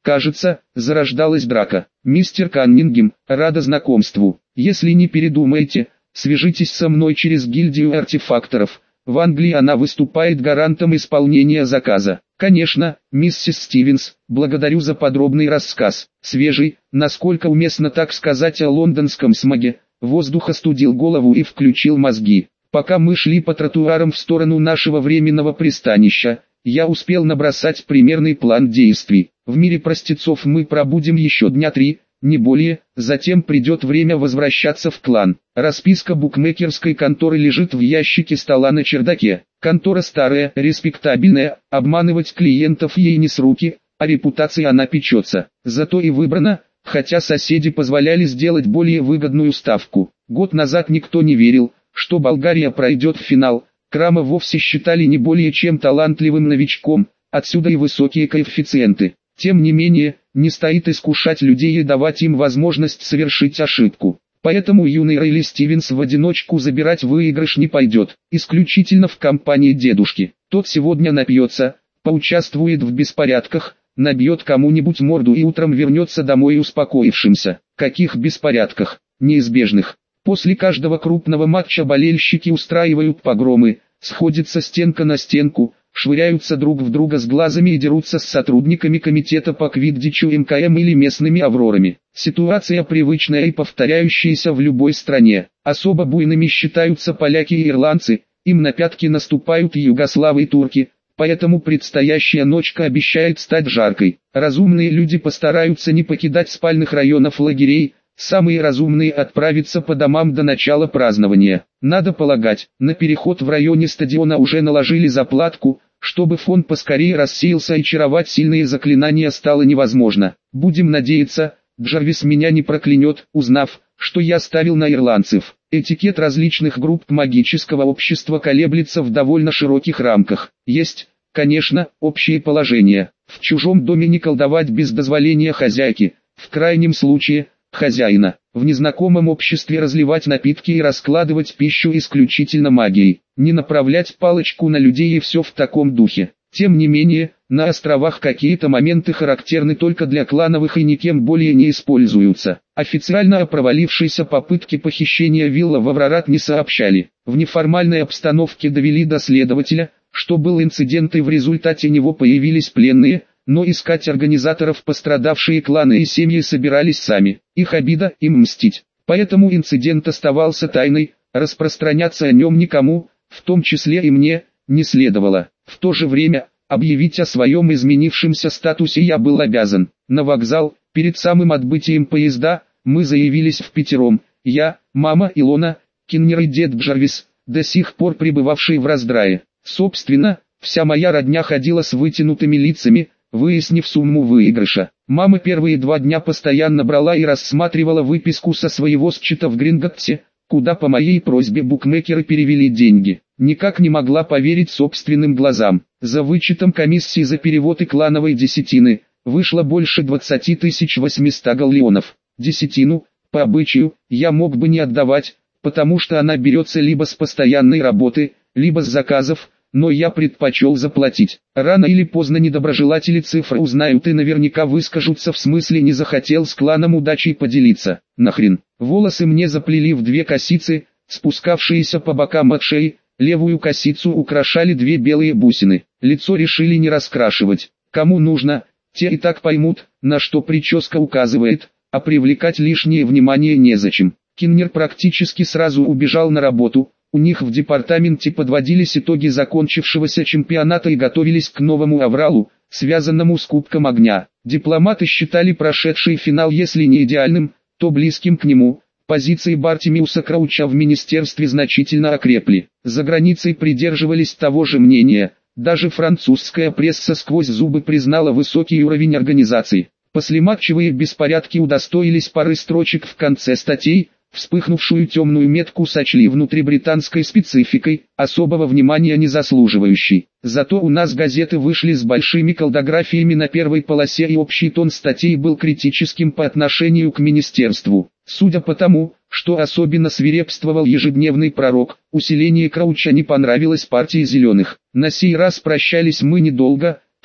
Кажется, зарождалась драка. Мистер Каннингем, рада знакомству. Если не передумаете, свяжитесь со мной через гильдию артефакторов. В Англии она выступает гарантом исполнения заказа. Конечно, миссис Стивенс, благодарю за подробный рассказ. Свежий, насколько уместно так сказать о лондонском смоге. Воздух остудил голову и включил мозги. Пока мы шли по тротуарам в сторону нашего временного пристанища, я успел набросать примерный план действий. В мире простецов мы пробудем еще дня 3, не более, затем придет время возвращаться в клан. Расписка букмекерской конторы лежит в ящике стола на чердаке. Контора старая, респектабельная, обманывать клиентов ей не с руки, а репутации она печется. Зато и выбрана, хотя соседи позволяли сделать более выгодную ставку. Год назад никто не верил, что Болгария пройдет в финал. Крама вовсе считали не более чем талантливым новичком, отсюда и высокие коэффициенты. Тем не менее, не стоит искушать людей и давать им возможность совершить ошибку. Поэтому юный Рейли Стивенс в одиночку забирать выигрыш не пойдет, исключительно в компании дедушки. Тот сегодня напьется, поучаствует в беспорядках, набьет кому-нибудь морду и утром вернется домой успокоившимся. Каких беспорядках? Неизбежных. После каждого крупного матча болельщики устраивают погромы, сходятся стенка на стенку, швыряются друг в друга с глазами и дерутся с сотрудниками комитета по квиддичу МКМ или местными аврорами. Ситуация привычная и повторяющаяся в любой стране. Особо буйными считаются поляки и ирландцы, им на пятки наступают югославы и турки, поэтому предстоящая ночка обещает стать жаркой. Разумные люди постараются не покидать спальных районов лагерей, самые разумные отправятся по домам до начала празднования. Надо полагать, на переход в районе стадиона уже наложили заплатку, чтобы фон поскорее рассеялся и чаровать сильные заклинания стало невозможно. Будем надеяться, Джарвис меня не проклянет, узнав, что я ставил на ирландцев. Этикет различных групп магического общества колеблется в довольно широких рамках. Есть, конечно, общее положение. В чужом доме не колдовать без дозволения хозяйки, в крайнем случае – хозяина. В незнакомом обществе разливать напитки и раскладывать пищу исключительно магией. Не направлять палочку на людей и все в таком духе. Тем не менее, на островах какие-то моменты характерны только для клановых и никем более не используются. Официально о провалившейся попытке похищения вилла в Аврорат не сообщали. В неформальной обстановке довели до следователя, что был инцидент и в результате него появились пленные, но искать организаторов пострадавшие кланы и семьи собирались сами. Их обида – им мстить. Поэтому инцидент оставался тайной, распространяться о нем никому, в том числе и мне, не следовало. В то же время, объявить о своем изменившемся статусе я был обязан. На вокзал, перед самым отбытием поезда, мы заявились впятером. Я, мама Илона, Киннер и дед Джарвис, до сих пор пребывавший в раздрае. Собственно, вся моя родня ходила с вытянутыми лицами, выяснив сумму выигрыша. Мама первые 2 дня постоянно брала и рассматривала выписку со своего счета в Гринготтсе, куда по моей просьбе букмекеры перевели деньги. Никак не могла поверить собственным глазам. За вычетом комиссии за перевод и клановой десятины, вышло больше 20 800 галлеонов. Десятину, по обычаю, я мог бы не отдавать, потому что она берется либо с постоянной работы, либо с заказов, но я предпочел заплатить. Рано или поздно недоброжелатели цифры узнают и наверняка выскажутся в смысле не захотел с кланом удачей поделиться. Нахрен. Волосы мне заплели в 2 косицы, спускавшиеся по бокам от шеи, левую косицу украшали 2 белые бусины. Лицо решили не раскрашивать. Кому нужно, те и так поймут, на что прическа указывает, а привлекать лишнее внимание незачем. Киннер практически сразу убежал на работу. У них в департаменте подводились итоги закончившегося чемпионата и готовились к новому авралу, связанному с Кубком Огня. Дипломаты считали прошедший финал если не идеальным, то близким к нему. Позиции Бартимиуса Крауча в министерстве значительно окрепли. За границей придерживались того же мнения. Даже французская пресса сквозь зубы признала высокий уровень организации. Послематчевые беспорядки удостоились пары строчек в конце статей. Вспыхнувшую темную метку сочли внутрибританской спецификой, особого внимания не заслуживающей. Зато у нас газеты вышли с большими колдографиями на первой полосе и общий тон статей был критическим по отношению к министерству. Судя по тому, что особенно свирепствовал ежедневный пророк, усиление Крауча не понравилось партии зеленых. На сей раз прощались мы недолго, в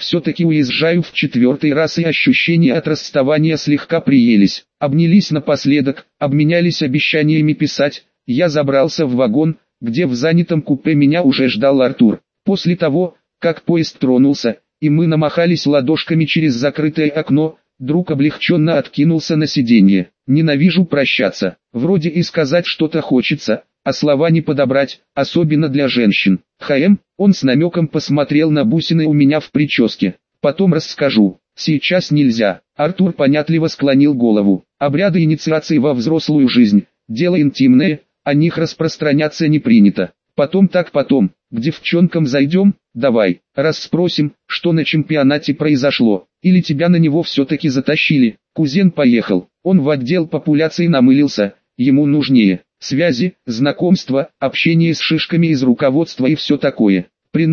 Все-таки уезжаю в 4-й раз, и ощущения от расставания слегка приелись. Обнялись напоследок, обменялись обещаниями писать. Я забрался в вагон, где в занятом купе меня уже ждал Артур. После того, как поезд тронулся, и мы намахались ладошками через закрытое окно, друг облегченно откинулся на сиденье. Ненавижу прощаться. Вроде и сказать что-то хочется, а слова не подобрать, особенно для женщин. Он с намеком посмотрел на бусины у меня в прическе. Потом расскажу. Сейчас нельзя. Артур понятливо склонил голову. Обряды инициации во взрослую жизнь. Дело интимное, о них распространяться не принято. Потом, к девчонкам зайдем, давай, расспросим, что на чемпионате произошло. Или тебя на него все-таки затащили. Кузен поехал, он в отдел популяции намылился, ему нужнее. Связи, знакомства, общение с шишками из руководства и все такое. При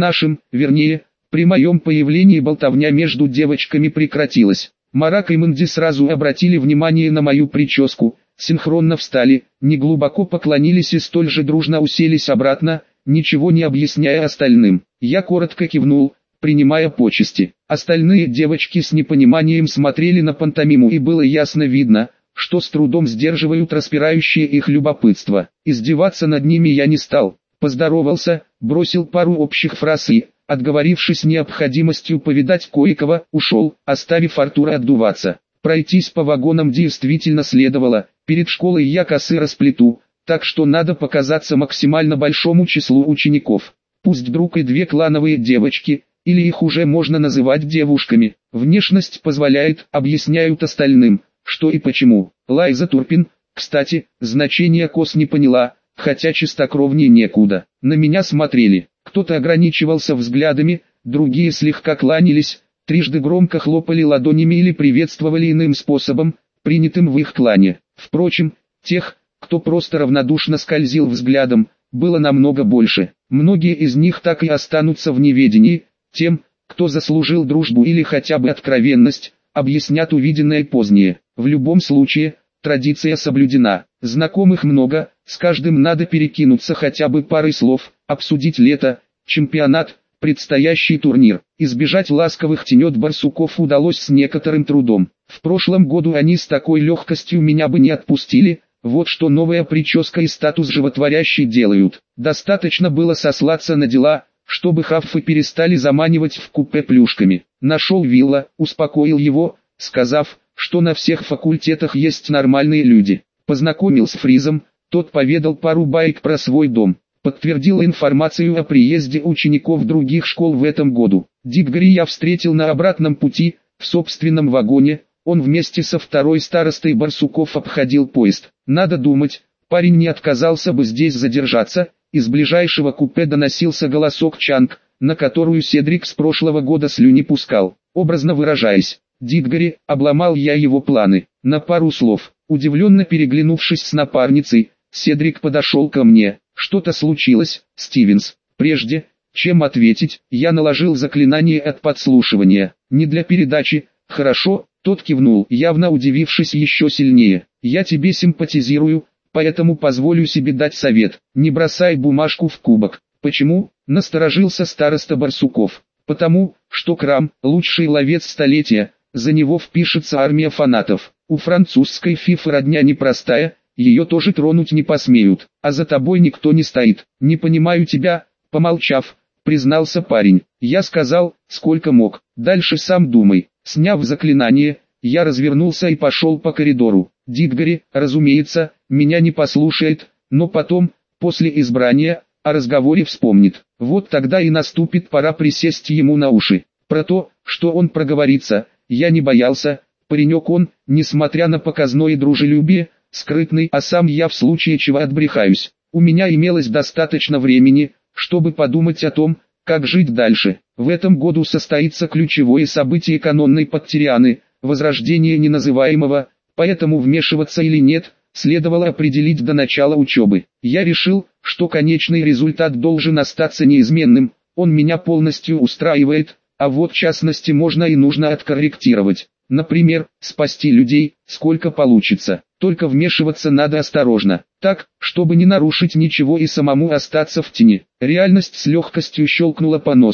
моем появлении болтовня между девочками прекратилась. Марак и Мэнди сразу обратили внимание на мою прическу, синхронно встали, неглубоко поклонились и столь же дружно уселись обратно, ничего не объясняя остальным. Я коротко кивнул, принимая почести. Остальные девочки с непониманием смотрели на пантомиму, и было ясно видно, что с трудом сдерживают распирающее их любопытство. Издеваться над ними я не стал. Поздоровался, бросил пару общих фраз и, отговорившись необходимостью повидать кое-кого, ушел, оставив Артура отдуваться. Пройтись по вагонам действительно следовало. Перед школой я косы расплету, так что надо показаться максимально большому числу учеников. Пусть друг и две клановые девочки, или их уже можно называть девушками. Внешность позволяет, объясняют остальным, что и почему. Лайза Турпин, кстати, значение кос не поняла, хотя чистокровнее некуда. На меня смотрели, кто-то ограничивался взглядами, другие слегка кланялись, трижды громко хлопали ладонями или приветствовали иным способом, принятым в их клане. Впрочем, тех, кто просто равнодушно скользил взглядом, было намного больше. Многие из них так и останутся в неведении. Тем, кто заслужил дружбу или хотя бы откровенность, объяснят увиденное позднее. В любом случае, традиция соблюдена. Знакомых много, с каждым надо перекинуться хотя бы парой слов, обсудить лето, чемпионат, предстоящий турнир. Избежать ласковых тенет барсуков удалось с некоторым трудом. В прошлом году они с такой легкостью меня бы не отпустили. Вот что новая прическа и статус животворящий делают. Достаточно было сослаться на дела, чтобы хаффы перестали заманивать в купе плюшками. Нашел Вилла, успокоил его, сказав, что на всех факультетах есть нормальные люди. Познакомил с Фризом, тот поведал пару баек про свой дом. Подтвердил информацию о приезде учеников других школ в этом году. Дитгари я встретил на обратном пути, в собственном вагоне. Он вместе со второй старостой Барсуков обходил поезд. Надо думать, парень не отказался бы здесь задержаться. Из ближайшего купе доносился голосок Чанг, на которую Седрик с прошлого года слюни пускал. Образно выражаясь, Дитгари, обломал я его планы. На пару слов, удивленно переглянувшись с напарницей, Седрик подошел ко мне. Что-то случилось, Стивенс. Прежде, чем ответить, я наложил заклинание от подслушивания. Не для передачи, хорошо. Тот кивнул, явно удивившись еще сильнее. «Я тебе симпатизирую, поэтому позволю себе дать совет. Не бросай бумажку в кубок». «Почему?» – насторожился староста Барсуков. «Потому, что Крам – лучший ловец столетия, за него впишется армия фанатов. У французской фифы родня непростая, ее тоже тронуть не посмеют, а за тобой никто не стоит. Не понимаю тебя», – помолчав, признался парень. Я сказал, сколько мог, дальше сам думай. Сняв заклинание, я развернулся и пошел по коридору. Дитгари, разумеется, меня не послушает, но потом, после избрания, о разговоре вспомнит. Вот тогда и наступит пора присесть ему на уши. Про то, что он проговорится, я не боялся. Паренек он, несмотря на показное дружелюбие, скрытный, а сам я в случае чего отбрехаюсь. У меня имелось достаточно времени, чтобы подумать о том, как жить дальше. В этом году состоится ключевое событие канонной Подтирианы, возрождение неназываемого, поэтому вмешиваться или нет, следовало определить до начала учебы. Я решил, что конечный результат должен остаться неизменным, он меня полностью устраивает, а вот в частности можно и нужно откорректировать. Например, спасти людей, сколько получится. Только вмешиваться надо осторожно, так, чтобы не нарушить ничего и самому остаться в тени. Реальность с легкостью щелкнула по носу,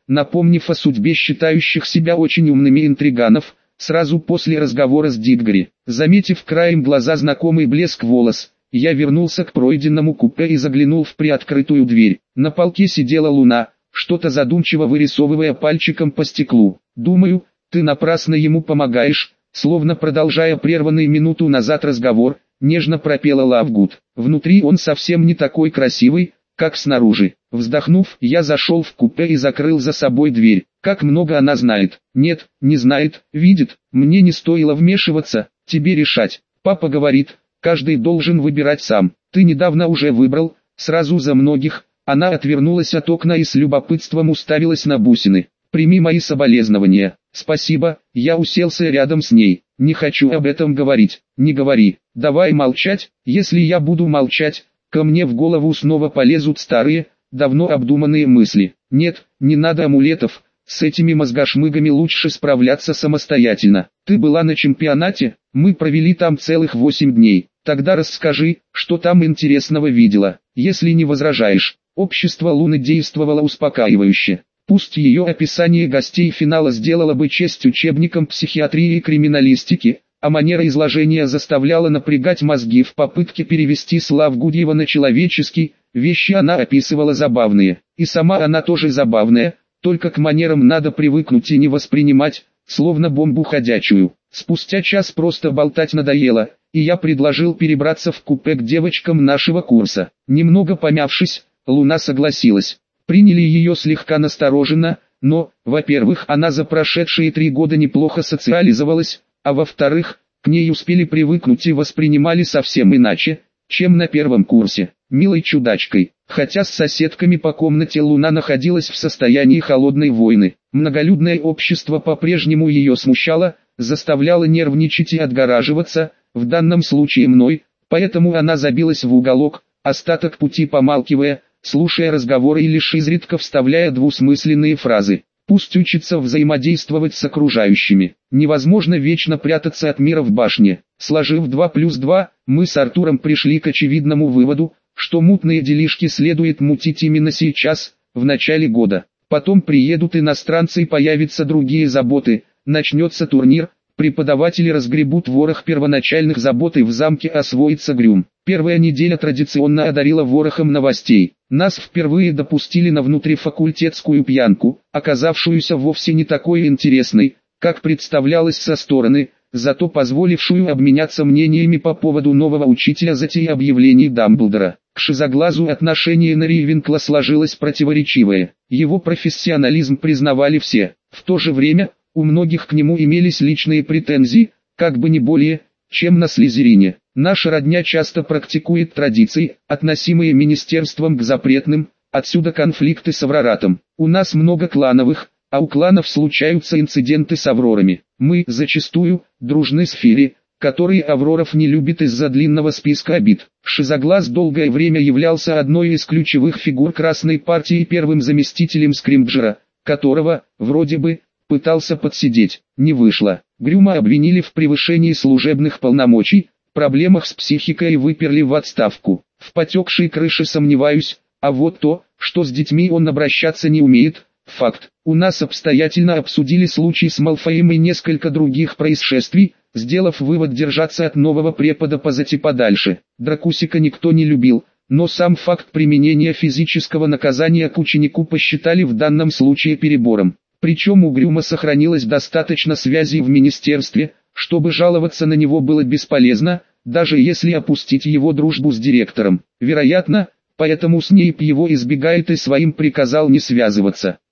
напомнив о судьбе считающих себя очень умными интриганов, сразу после разговора с Дитгри. Заметив краем глаза знакомый блеск волос, я вернулся к пройденному купе и заглянул в приоткрытую дверь. На полке сидела Луна, что-то задумчиво вырисовывая пальчиком по стеклу. «Думаю, ты напрасно ему помогаешь», словно продолжая прерванный минуту назад разговор, нежно пропела Лавгуд. «Внутри он совсем не такой красивый, как снаружи». Вздохнув, я зашел в купе и закрыл за собой дверь. Как много она знает? Нет, не знает, видит. Мне не стоило вмешиваться, тебе решать. Папа говорит, каждый должен выбирать сам. Ты недавно уже выбрал, сразу за многих. Она отвернулась от окна и с любопытством уставилась на бусины. «Прими мои соболезнования». «Спасибо», я уселся рядом с ней. «Не хочу об этом говорить». «Не говори. Давай молчать». «Если я буду молчать, ко мне в голову снова полезут старые, давно обдуманные мысли. Нет, не надо амулетов, с этими мозгошмыгами лучше справляться самостоятельно. Ты была на чемпионате, мы провели там целых 8 дней. Тогда расскажи, что там интересного видела, если не возражаешь». Общество Луны действовало успокаивающе. Пусть ее описание гостей финала сделало бы честь учебникам психиатрии и криминалистики, а манера изложения заставляла напрягать мозги в попытке перевести Славгудьева на человеческий, вещи она описывала забавные. И сама она тоже забавная, только к манерам надо привыкнуть и не воспринимать, словно бомбу ходячую. Спустя час просто болтать надоело, и я предложил перебраться в купе к девочкам нашего курса. Немного помявшись, Луна согласилась. Приняли ее слегка настороженно, но, во-первых, она за прошедшие 3 года неплохо социализовалась, а во-вторых, к ней успели привыкнуть и воспринимали совсем иначе, чем на первом курсе, милой чудачкой. Хотя с соседками по комнате Луна находилась в состоянии холодной войны. Многолюдное общество по-прежнему ее смущало, заставляло нервничать и отгораживаться, в данном случае мной, поэтому она забилась в уголок, остаток пути помалкивая, слушая разговоры и лишь изредка вставляя двусмысленные фразы. Пусть учится взаимодействовать с окружающими. Невозможно вечно прятаться от мира в башне. Сложив 2 плюс 2, мы с Артуром пришли к очевидному выводу, что мутные делишки следует мутить именно сейчас, в начале года. Потом приедут иностранцы и появятся другие заботы, начнется турнир, преподаватели разгребут ворох первоначальных забот и в замке освоится Грюм. Первая неделя традиционно одарила ворохом новостей. Нас впервые допустили на внутрифакультетскую пьянку, оказавшуюся вовсе не такой интересной, как представлялось со стороны, зато позволившую обменяться мнениями по поводу нового учителя затеи объявлений Дамблдора. К Шизоглазу отношение на Рейвенкла сложилось противоречивое. Его профессионализм признавали все. В то же время, у многих к нему имелись личные претензии, как бы не более, чем на Слизерине. Наша родня часто практикует традиции, относимые министерством к запретным, отсюда конфликты с Авроратом. У нас много клановых, а у кланов случаются инциденты с Аврорами. Мы, зачастую, дружны с Фири, которые Авроров не любит из-за длинного списка обид. Шизоглаз долгое время являлся одной из ключевых фигур Красной партии и первым заместителем Скримджера, которого, вроде бы, пытался подсидеть. Не вышло. Грюма обвинили в превышении служебных полномочий, проблемах с психикой и выперли в отставку. В потекшей крыше сомневаюсь, а вот то, что с детьми он обращаться не умеет, факт. У нас обстоятельно обсудили случай с Малфоем и несколько других происшествий, сделав вывод держаться от нового препода позади подальше. Дракусика никто не любил, но сам факт применения физического наказания к ученику посчитали в данном случае перебором. Причем у Грюма сохранилось достаточно связей в министерстве, чтобы жаловаться на него было бесполезно, даже если опустить его дружбу с директором. Вероятно, поэтому Снейп его избегает и своим приказал не связываться.